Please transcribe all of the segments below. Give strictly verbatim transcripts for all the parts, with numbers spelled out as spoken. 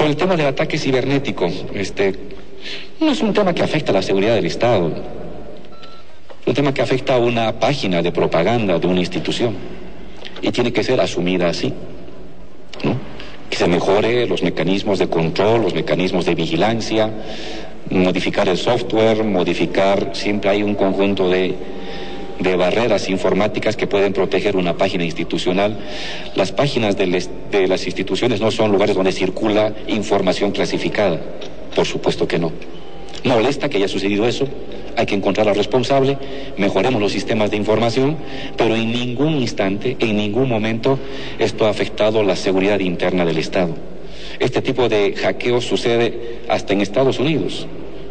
Sobre el tema del ataque cibernético, este, no es un tema que afecta a la seguridad del Estado. Es un tema que afecta a una página de propaganda de una institución. Y tiene que ser asumida así, ¿no? Que se mejore los mecanismos de control, los mecanismos de vigilancia, modificar el software, modificar, siempre hay un conjunto de, de barreras informáticas que pueden proteger una página institucional. Las páginas de, les, de las instituciones no son lugares donde circula información clasificada, por supuesto que no. Molesta que haya sucedido eso, hay que encontrar al responsable, mejoremos los sistemas de información, pero en ningún instante, en ningún momento, esto ha afectado la seguridad interna del Estado. Este tipo de hackeo sucede hasta en Estados Unidos.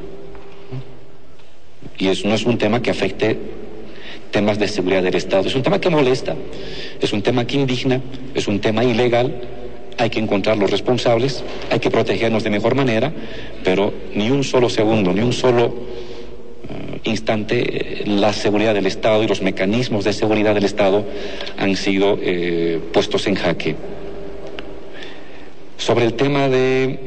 Y eso no es un tema que afecte temas de seguridad del Estado, es un tema que molesta, es un tema que indigna, es un tema ilegal. Hay que encontrar los responsables, hay que protegernos de mejor manera, pero ni un solo segundo, ni un solo uh, instante, eh, la seguridad del Estado y los mecanismos de seguridad del Estado han sido eh, puestos en jaque. Sobre el tema de...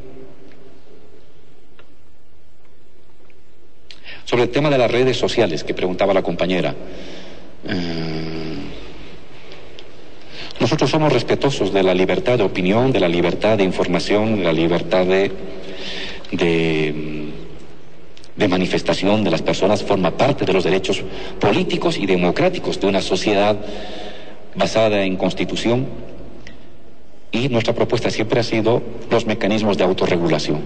Sobre el tema de las redes sociales, que preguntaba la compañera. Uh, Nosotros somos respetuosos de la libertad de opinión, de la libertad de información, de la libertad de, de, de manifestación de las personas, forma parte de los derechos políticos y democráticos de una sociedad basada en constitución. Y nuestra propuesta siempre ha sido los mecanismos de autorregulación.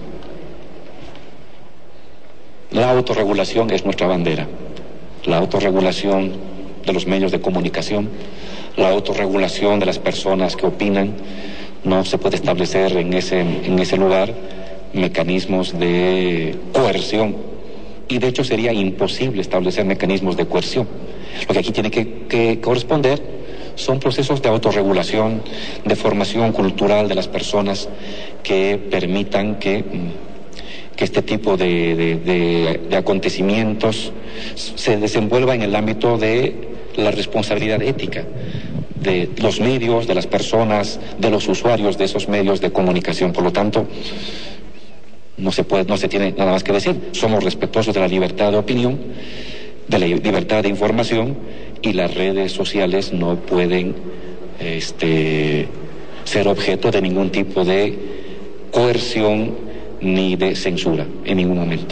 La autorregulación es nuestra bandera. La autorregulación de los medios de comunicación, la autorregulación de las personas que opinan. No se puede establecer en ese, en ese lugar mecanismos de coerción, y de hecho sería imposible establecer mecanismos de coerción. Lo que aquí tiene que, que corresponder son procesos de autorregulación, de formación cultural de las personas que permitan que, que este tipo de, de, de, de acontecimientos se desenvuelva en el ámbito de la responsabilidad ética de los medios, de las personas, de los usuarios de esos medios de comunicación. Por lo tanto, no se puede, no se tiene nada más que decir. Somos respetuosos de la libertad de opinión, de la libertad de información, y las redes sociales no pueden este, ser objeto de ningún tipo de coerción ni de censura en ningún momento.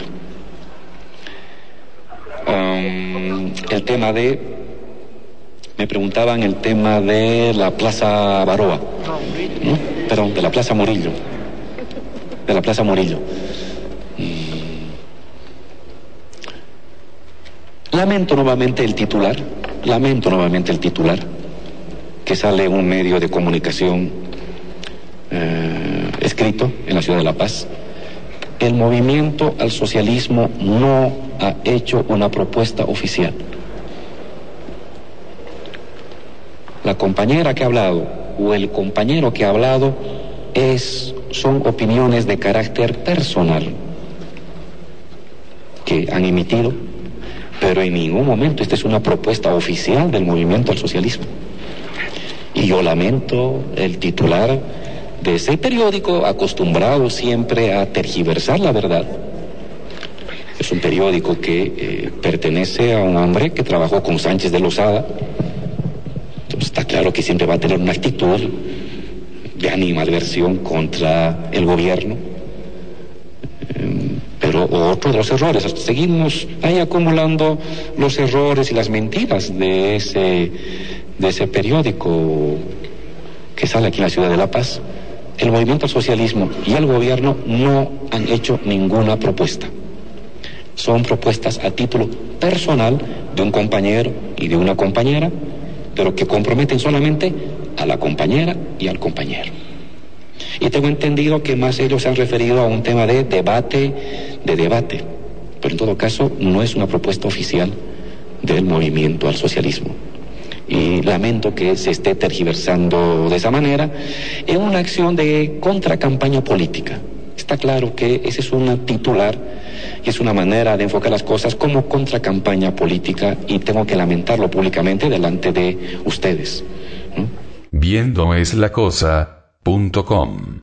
Um, el tema de Me preguntaban el tema de la Plaza Baroa, ¿no? Perdón, de la Plaza Murillo. De la Plaza Murillo. Mm. Lamento nuevamente el titular, lamento nuevamente el titular, que sale en un medio de comunicación eh, escrito en la ciudad de La Paz. El movimiento al socialismo no ha hecho una propuesta oficial. La compañera que ha hablado o el compañero que ha hablado es, son opiniones de carácter personal que han emitido, pero en ningún momento esta es una propuesta oficial del movimiento al socialismo. Y yo lamento el titular de ese periódico, acostumbrado siempre a tergiversar la verdad. Es un periódico que eh, pertenece a un hombre que trabajó con Sánchez de Lozada. Está claro que siempre va a tener una actitud de animadversión contra el gobierno. Pero otro de los errores, seguimos ahí acumulando los errores y las mentiras de ese, de ese periódico que sale aquí en la ciudad de La Paz. El movimiento al socialismo y el gobierno no han hecho ninguna propuesta. Son propuestas a título personal de un compañero y de una compañera, pero que comprometen solamente a la compañera y al compañero. Y tengo entendido que más ellos se han referido a un tema de debate, de debate, pero en todo caso no es una propuesta oficial del movimiento al socialismo. Y lamento que se esté tergiversando de esa manera en una acción de contracampaña política. Está claro que ese es un titular y es una manera de enfocar las cosas como contracampaña política, y tengo que lamentarlo públicamente delante de ustedes, ¿no? Viendo es la cosa punto com